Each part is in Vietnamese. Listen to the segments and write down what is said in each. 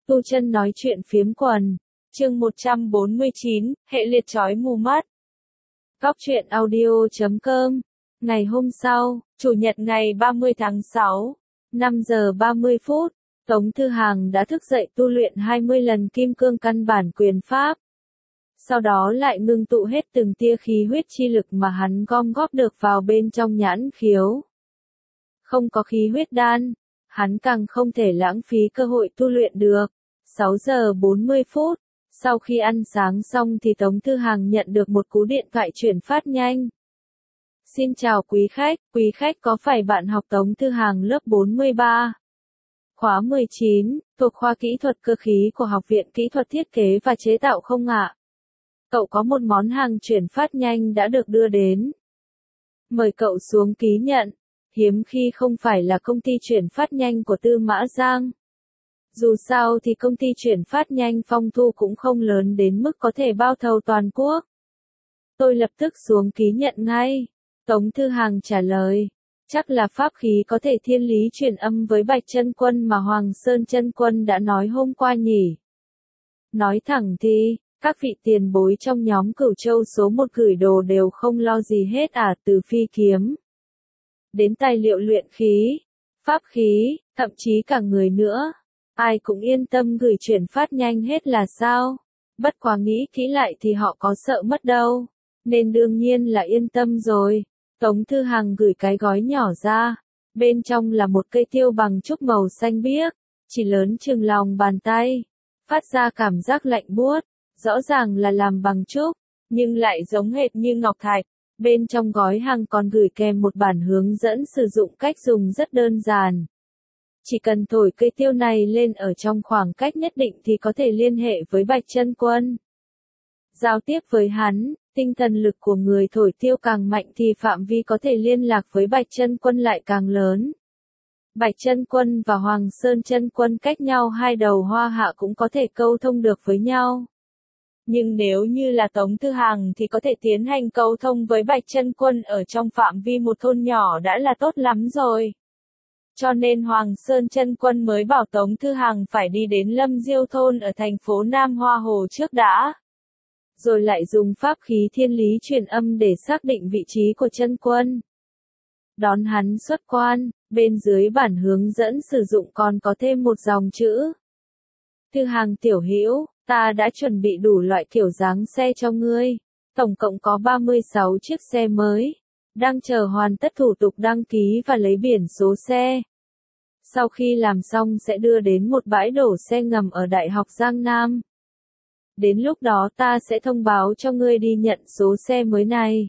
Tu Chân nói chuyện phiếm quần. Chương 149, hệ liệt chói mù mắt. Góc truyện audio.com. Ngày hôm sau, Chủ nhật ngày 30 tháng 6, 5 giờ 30 phút, Tống Thư Hàng đã thức dậy tu luyện 20 lần kim cương căn bản quyền pháp. Sau đó lại ngưng tụ hết từng tia khí huyết chi lực mà hắn gom góp được vào bên trong nhãn khiếu. Không có khí huyết đan, hắn càng không thể lãng phí cơ hội tu luyện được. 6 giờ 40 phút, sau khi ăn sáng xong thì Tống Thư Hàng nhận được một cú điện thoại chuyển phát nhanh. Xin chào quý khách có phải bạn học Tống Thư Hàng lớp 43? Khóa 19, thuộc khoa kỹ thuật cơ khí của Học viện Kỹ thuật Thiết kế và Chế tạo không ạ? Cậu có một món hàng chuyển phát nhanh đã được đưa đến. Mời cậu xuống ký nhận. Hiếm khi không phải là công ty chuyển phát nhanh của Tư Mã Giang. Dù sao thì công ty chuyển phát nhanh Phong Thu cũng không lớn đến mức có thể bao thầu toàn quốc. Tôi lập tức xuống ký nhận ngay. Tống Thư Hàng trả lời. Chắc là pháp khí có thể thiên lý truyền âm với Bạch Chân Quân mà Hoàng Sơn Chân Quân đã nói hôm qua nhỉ. Nói thẳng thì, các vị tiền bối trong nhóm Cửu Châu số 1 gửi đồ đều không lo gì hết từ phi kiếm đến tài liệu luyện khí, pháp khí, thậm chí cả người nữa. Ai cũng yên tâm gửi chuyển phát nhanh hết là sao? Bất quá nghĩ kỹ lại thì họ có sợ mất đâu. Nên đương nhiên là yên tâm rồi. Tống Thư Hàng gửi cái gói nhỏ ra. Bên trong là một cây tiêu bằng trúc màu xanh biếc, chỉ lớn chừng lòng bàn tay. Phát ra cảm giác lạnh buốt, rõ ràng là làm bằng trúc, nhưng lại giống hệt như ngọc thạch. Bên trong gói hàng còn gửi kèm một bản hướng dẫn sử dụng cách dùng rất đơn giản. Chỉ cần thổi cây tiêu này lên ở trong khoảng cách nhất định thì có thể liên hệ với Bạch Chân Quân. Giao tiếp với hắn, tinh thần lực của người thổi tiêu càng mạnh thì phạm vi có thể liên lạc với Bạch Chân Quân lại càng lớn. Bạch Chân Quân và Hoàng Sơn Chân Quân cách nhau hai đầu hoa hạ cũng có thể câu thông được với nhau. Nhưng nếu như là Tống Thư Hàng thì có thể tiến hành câu thông với Bạch Chân Quân ở trong phạm vi một thôn nhỏ đã là tốt lắm rồi. Cho nên Hoàng Sơn Chân Quân mới bảo Tống Thư Hàng phải đi đến Lâm Diêu thôn ở thành phố Nam Hoa Hồ trước đã. Rồi lại dùng pháp khí thiên lý truyền âm để xác định vị trí của Chân Quân. Đón hắn xuất quan, bên dưới bản hướng dẫn sử dụng còn có thêm một dòng chữ. Thư Hàng tiểu hữu, ta đã chuẩn bị đủ loại kiểu dáng xe cho ngươi. Tổng cộng có 36 chiếc xe mới. Đang chờ hoàn tất thủ tục đăng ký và lấy biển số xe. Sau khi làm xong sẽ đưa đến một bãi đổ xe ngầm ở Đại học Giang Nam. Đến lúc đó ta sẽ thông báo cho ngươi đi nhận số xe mới này.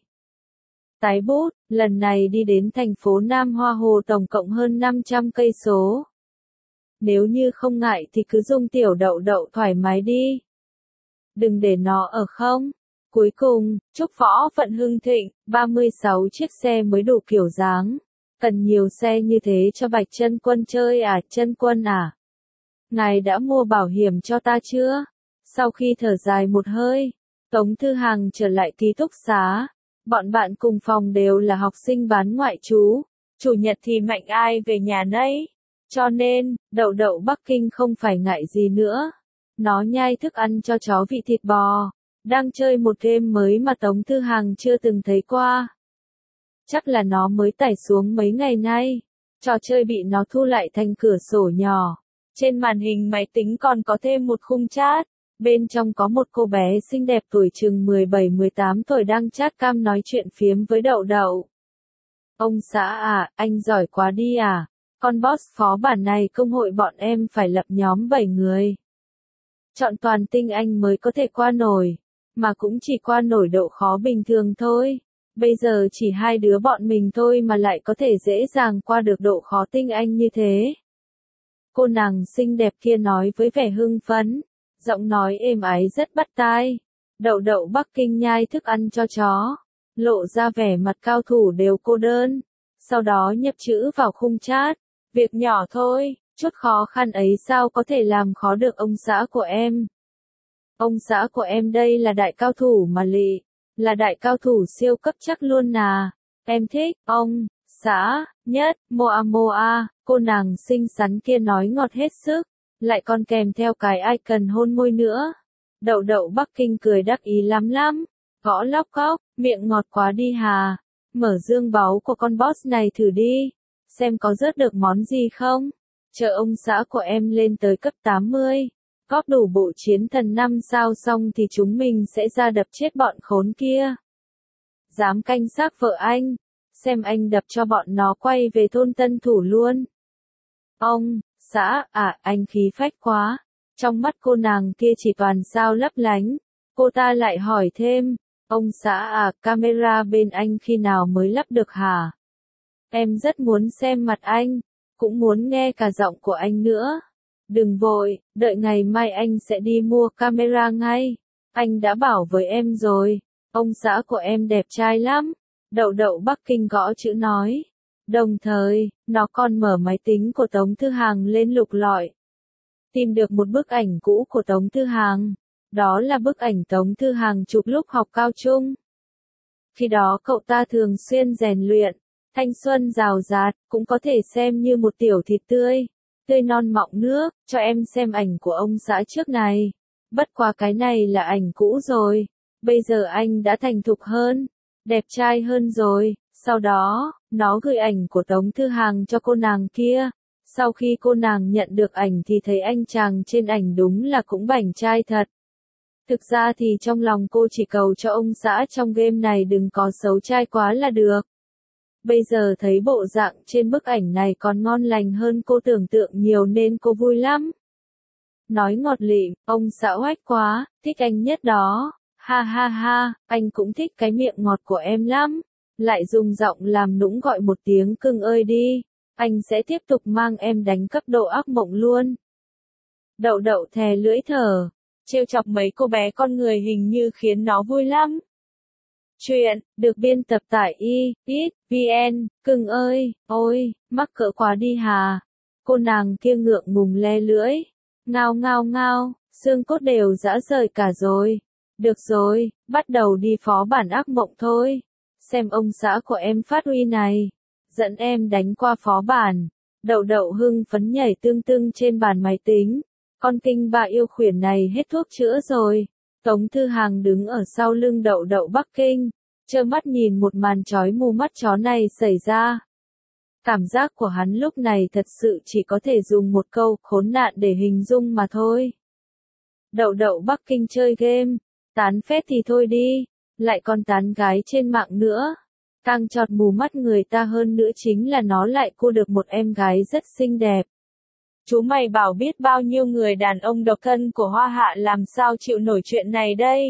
Tái bút, lần này đi đến thành phố Nam Hoa Hồ tổng cộng hơn 500 cây số. Nếu như không ngại thì cứ dùng tiểu đậu đậu thoải mái đi. Đừng để nó ở không. Cuối cùng, chúc võ vận hưng thịnh, 36 chiếc xe mới đủ kiểu dáng. Cần nhiều xe như thế cho Bạch Chân Quân chơi Chân Quân Ngài đã mua bảo hiểm cho ta chưa? Sau khi thở dài một hơi, Tống Thư Hàng trở lại ký túc xá. Bọn bạn cùng phòng đều là học sinh bán ngoại trú. Chủ nhật thì mạnh ai về nhà nấy. Cho nên, đậu đậu Bắc Kinh không phải ngại gì nữa. Nó nhai thức ăn cho chó vị thịt bò. Đang chơi một game mới mà Tống Thư Hàng chưa từng thấy qua. Chắc là nó mới tải xuống mấy ngày nay. Trò chơi bị nó thu lại thành cửa sổ nhỏ. Trên màn hình máy tính còn có thêm một khung chat. Bên trong có một cô bé xinh đẹp tuổi chừng 17-18 tuổi đang chat cam nói chuyện phiếm với đậu đậu. Ông xã anh giỏi quá đi Con boss phó bản này công hội bọn em phải lập nhóm 7 người. Chọn toàn tinh anh mới có thể qua nổi. Mà cũng chỉ qua nổi độ khó bình thường thôi. Bây giờ chỉ hai đứa bọn mình thôi mà lại có thể dễ dàng qua được độ khó tinh anh như thế. Cô nàng xinh đẹp kia nói với vẻ hưng phấn. Giọng nói êm ái rất bắt tai. Đậu đậu Bắc Kinh nhai thức ăn cho chó. Lộ ra vẻ mặt cao thủ đều cô đơn. Sau đó nhập chữ vào khung chat. Việc nhỏ thôi, chút khó khăn ấy sao có thể làm khó được ông xã của em. Ông xã của em đây là đại cao thủ mà lị. Là đại cao thủ siêu cấp chắc luôn Em thích ông xã nhất. Moa moa, cô nàng xinh xắn kia nói ngọt hết sức. lại còn kèm theo cái icon hôn môi nữa. Đậu đậu Bắc Kinh cười đắc ý lắm lắm, gõ lóc cóc, miệng ngọt quá đi hà. Mở dương báu của con boss này thử đi, xem có rớt được món gì không. Chờ ông xã của em lên tới cấp 80, góp đủ bộ chiến thần 5 sao xong thì chúng mình sẽ ra đập chết bọn khốn kia. Dám canh xác vợ anh, xem anh đập cho bọn nó quay về thôn Tân Thủ luôn. Ông xã, anh khí phách quá. Trong mắt cô nàng kia chỉ toàn sao lấp lánh. Cô ta lại hỏi thêm, ông xã camera bên anh khi nào mới lắp được hả? Em rất muốn xem mặt anh, cũng muốn nghe cả giọng của anh nữa. Đừng vội, đợi ngày mai anh sẽ đi mua camera ngay. Anh đã bảo với em rồi, ông xã của em đẹp trai lắm. Đậu đậu Bắc Kinh gõ chữ nói. Đồng thời, nó còn mở máy tính của Tống Thư Hàng lên lục lọi. Tìm được một bức ảnh cũ của Tống Thư Hàng. Đó là bức ảnh Tống Thư Hàng chụp lúc học cao trung. Khi đó cậu ta thường xuyên rèn luyện, thanh xuân rào rạt, cũng có thể xem như một tiểu thịt tươi, tươi non mọng nước. Cho em xem ảnh của ông xã trước này. Bất quá cái này là ảnh cũ rồi. Bây giờ anh đã thành thục hơn, đẹp trai hơn rồi. Sau đó, nó gửi ảnh của Tống Thư Hàng cho cô nàng kia. Sau khi cô nàng nhận được ảnh thì thấy anh chàng trên ảnh đúng là cũng bảnh trai thật. Thực ra thì trong lòng cô chỉ cầu cho ông xã trong game này đừng có xấu trai quá là được. Bây giờ thấy bộ dạng trên bức ảnh này còn ngon lành hơn cô tưởng tượng nhiều nên cô vui lắm. Nói ngọt lịm, ông xã oách quá, thích anh nhất đó. Ha ha ha, anh cũng thích cái miệng ngọt của em lắm. Lại dùng giọng làm nũng gọi một tiếng cưng ơi đi. Anh sẽ tiếp tục mang em đánh cấp độ ác mộng luôn. Đậu đậu thè lưỡi thở. Trêu chọc mấy cô bé con người hình như khiến nó vui lắm. Chuyện, được biên tập tại vn, cưng ơi, ôi, mắc cỡ quá đi hà. Cô nàng kia ngượng ngùng le lưỡi. Ngao ngao ngao, xương cốt đều rã rời cả rồi. Được rồi, bắt đầu đi phó bản ác mộng thôi. Xem ông xã của em phát huy này. Dẫn em đánh qua phó bản. Đậu đậu hưng phấn nhảy tương tưng trên bàn máy tính. Con kinh bà yêu khuyển này hết thuốc chữa rồi. Tống Thư Hàng đứng ở sau lưng đậu đậu Bắc Kinh, trơ mắt nhìn một màn chói mù mắt chó này xảy ra. Cảm giác của hắn lúc này thật sự chỉ có thể dùng một câu khốn nạn để hình dung mà thôi. Đậu đậu Bắc Kinh chơi game, tán phét thì thôi đi, lại còn tán gái trên mạng nữa. Càng chọt mù mắt người ta hơn nữa chính là nó lại cô được một em gái rất xinh đẹp. Chú mày bảo biết bao nhiêu người đàn ông độc thân của Hoa Hạ làm sao chịu nổi chuyện này đây.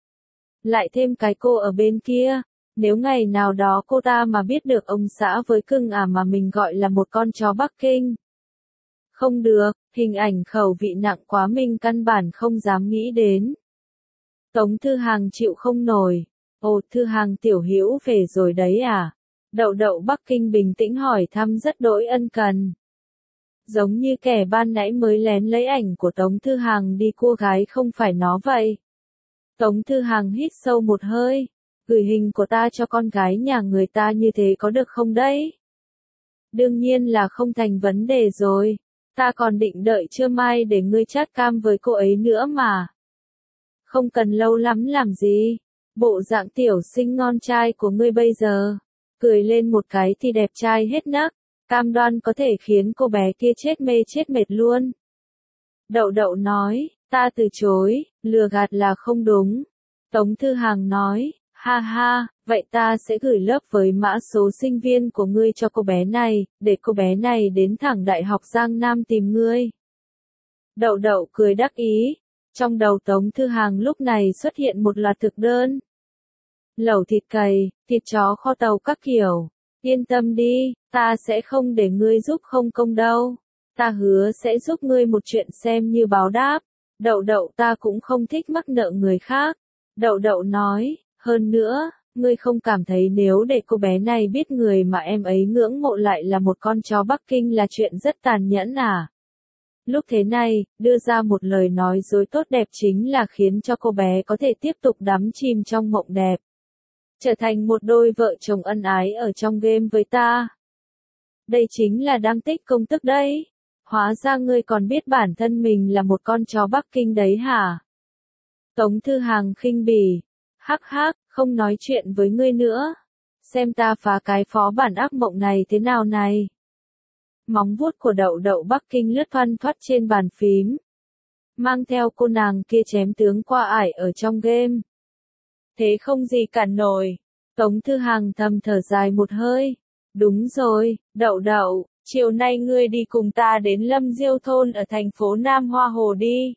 Lại thêm cái cô ở bên kia, nếu ngày nào đó cô ta mà biết được ông xã với cưng mà mình gọi là một con chó Bắc Kinh. Không được, hình ảnh khẩu vị nặng quá mình căn bản không dám nghĩ đến. Tống Thư Hàng chịu không nổi. Ồ, Thư Hàng tiểu hữu về rồi đấy à? Đậu đậu Bắc Kinh bình tĩnh hỏi thăm rất đỗi ân cần. Giống như kẻ ban nãy mới lén lấy ảnh của Tống Thư Hàng đi cua gái không phải nó vậy. Tống Thư Hàng hít sâu một hơi. Gửi hình của ta cho con gái nhà người ta như thế có được không đấy? Đương nhiên là không thành vấn đề rồi. Ta còn định đợi trưa mai để ngươi chat cam với cô ấy nữa mà. Không cần lâu lắm làm gì. Bộ dạng tiểu sinh ngon trai của ngươi bây giờ. Cười lên một cái thì đẹp trai hết nấc. Cam đoan có thể khiến cô bé kia chết mê chết mệt luôn. Đậu đậu nói, ta từ chối, lừa gạt là không đúng. Tống Thư Hàng nói, ha ha, vậy ta sẽ gửi lớp với mã số sinh viên của ngươi cho cô bé này, để cô bé này đến thẳng Đại học Giang Nam tìm ngươi. Đậu đậu cười đắc ý. Trong đầu Tống Thư Hàng lúc này xuất hiện một loạt thực đơn. Lẩu thịt cầy, thịt chó kho tàu các kiểu. Yên tâm đi, ta sẽ không để ngươi giúp không công đâu. Ta hứa sẽ giúp ngươi một chuyện xem như báo đáp. Đậu đậu ta cũng không thích mắc nợ người khác. Đậu đậu nói, hơn nữa, ngươi không cảm thấy nếu để cô bé này biết người mà em ấy ngưỡng mộ lại là một con chó Bắc Kinh là chuyện rất tàn nhẫn à? Lúc thế này, đưa ra một lời nói dối tốt đẹp chính là khiến cho cô bé có thể tiếp tục đắm chìm trong mộng đẹp. Trở thành một đôi vợ chồng ân ái ở trong game với ta. Đây chính là đang tích công tức đấy. Hóa ra ngươi còn biết bản thân mình là một con chó Bắc Kinh đấy hả? Tống Thư Hàng khinh bỉ. Hắc hắc, không nói chuyện với ngươi nữa. Xem ta phá cái phó bản ác mộng này thế nào này. Móng vuốt của đậu đậu Bắc Kinh lướt thoăn thoắt trên bàn phím. Mang theo cô nàng kia chém tướng qua ải ở trong game. Thế không gì cản nổi. Tống Thư Hàng thầm thở dài một hơi. Đúng rồi, đậu đậu, chiều nay ngươi đi cùng ta đến Lâm Diêu thôn ở thành phố Nam Hoa Hồ đi.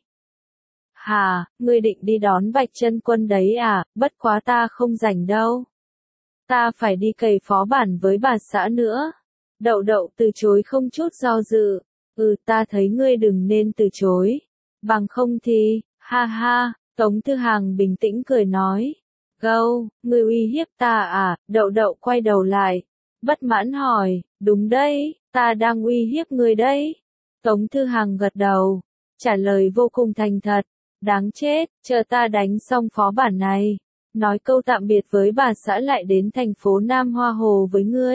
Hà, ngươi định đi đón Bạch Chân Quân đấy à, bất quá ta không rảnh đâu. Ta phải đi cày phó bản với bà xã nữa. Đậu đậu từ chối không chút do dự. Ta thấy ngươi đừng nên từ chối. Bằng không thì, ha ha, Tống Thư Hàng bình tĩnh cười nói. Gâu, ngươi uy hiếp ta à, đậu đậu quay đầu lại. Bất mãn hỏi, đúng đấy, ta đang uy hiếp ngươi đấy. Tống Thư Hàng gật đầu, trả lời vô cùng thành thật. Đáng chết, chờ ta đánh xong phó bản này. Nói câu tạm biệt với bà xã lại đến thành phố Nam Hoa Hồ với ngươi.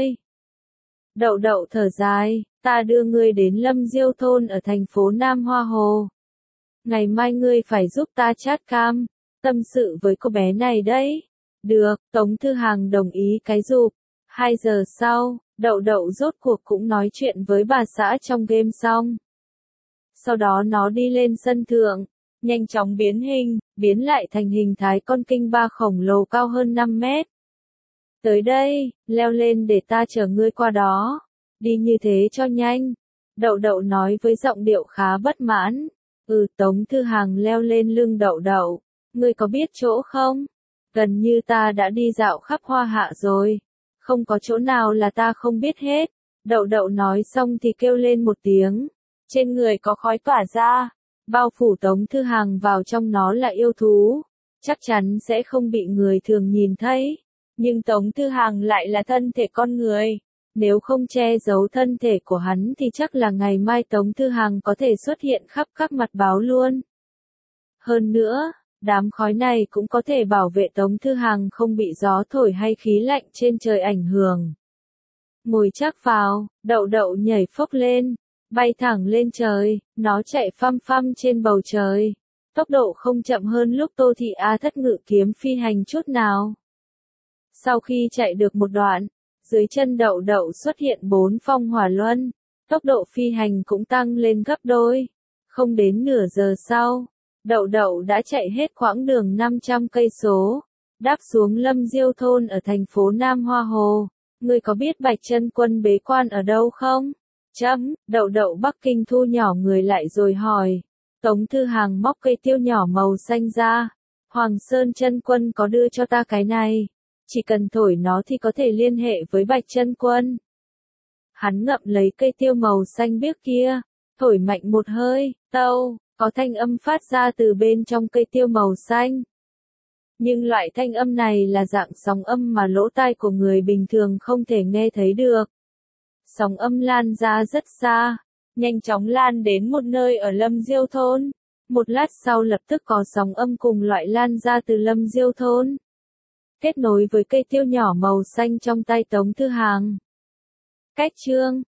Đậu đậu thở dài, ta đưa ngươi đến Lâm Diêu thôn ở thành phố Nam Hoa Hồ. Ngày mai ngươi phải giúp ta chat cam, tâm sự với cô bé này đấy. Được, Tống Thư Hàng đồng ý cái giục. 2 giờ sau, đậu đậu rốt cuộc cũng nói chuyện với bà xã trong game xong. Sau đó nó đi lên sân thượng, nhanh chóng biến hình, biến lại thành hình thái con kinh ba khổng lồ cao hơn 5 mét. Tới đây, leo lên để ta chở ngươi qua đó. Đi như thế cho nhanh. Đậu đậu nói với giọng điệu khá bất mãn. Tống Thư Hàng leo lên lưng đậu đậu. Ngươi có biết chỗ không? Gần như ta đã đi dạo khắp Hoa Hạ rồi. Không có chỗ nào là ta không biết hết. Đậu đậu nói xong thì kêu lên một tiếng. Trên người có khói tỏa ra. Bao phủ Tống Thư Hàng vào trong nó là yêu thú. Chắc chắn sẽ không bị người thường nhìn thấy. Nhưng Tống Thư Hàng lại là thân thể con người. Nếu không che giấu thân thể của hắn thì chắc là ngày mai Tống Thư Hàng có thể xuất hiện khắp các mặt báo luôn. Hơn nữa, đám khói này cũng có thể bảo vệ Tống Thư Hàng không bị gió thổi hay khí lạnh trên trời ảnh hưởng. Ngồi chắc vào, đậu đậu nhảy phốc lên, bay thẳng lên trời, nó chạy phăm phăm trên bầu trời. Tốc độ không chậm hơn lúc Tô Thị A Thất ngự kiếm phi hành chút nào. Sau khi chạy được một đoạn, dưới chân đậu đậu xuất hiện 4 phong hỏa luân, tốc độ phi hành cũng tăng lên gấp đôi. Không đến nửa giờ sau, đậu đậu đã chạy hết quãng đường 500 cây số, đáp xuống Lâm Diêu thôn ở thành phố Nam Hoa Hồ. Ngươi có biết Bạch Chân Quân bế quan ở đâu không? Đậu đậu Bắc Kinh thu nhỏ người lại rồi hỏi. Tống Thư Hàng móc cây tiêu nhỏ màu xanh ra. Hoàng Sơn Chân Quân có đưa cho ta cái này. Chỉ cần thổi nó thì có thể liên hệ với Bạch Chân Quân. Hắn ngậm lấy cây tiêu màu xanh biếc kia, thổi mạnh một hơi, tâu, có thanh âm phát ra từ bên trong cây tiêu màu xanh. Nhưng loại thanh âm này là dạng sóng âm mà lỗ tai của người bình thường không thể nghe thấy được. Sóng âm lan ra rất xa, nhanh chóng lan đến một nơi ở Lâm Diêu thôn. Một lát sau lập tức có sóng âm cùng loại lan ra từ Lâm Diêu thôn. Kết nối với cây tiêu nhỏ màu xanh trong tay Tống Thư Hàng. Cách chương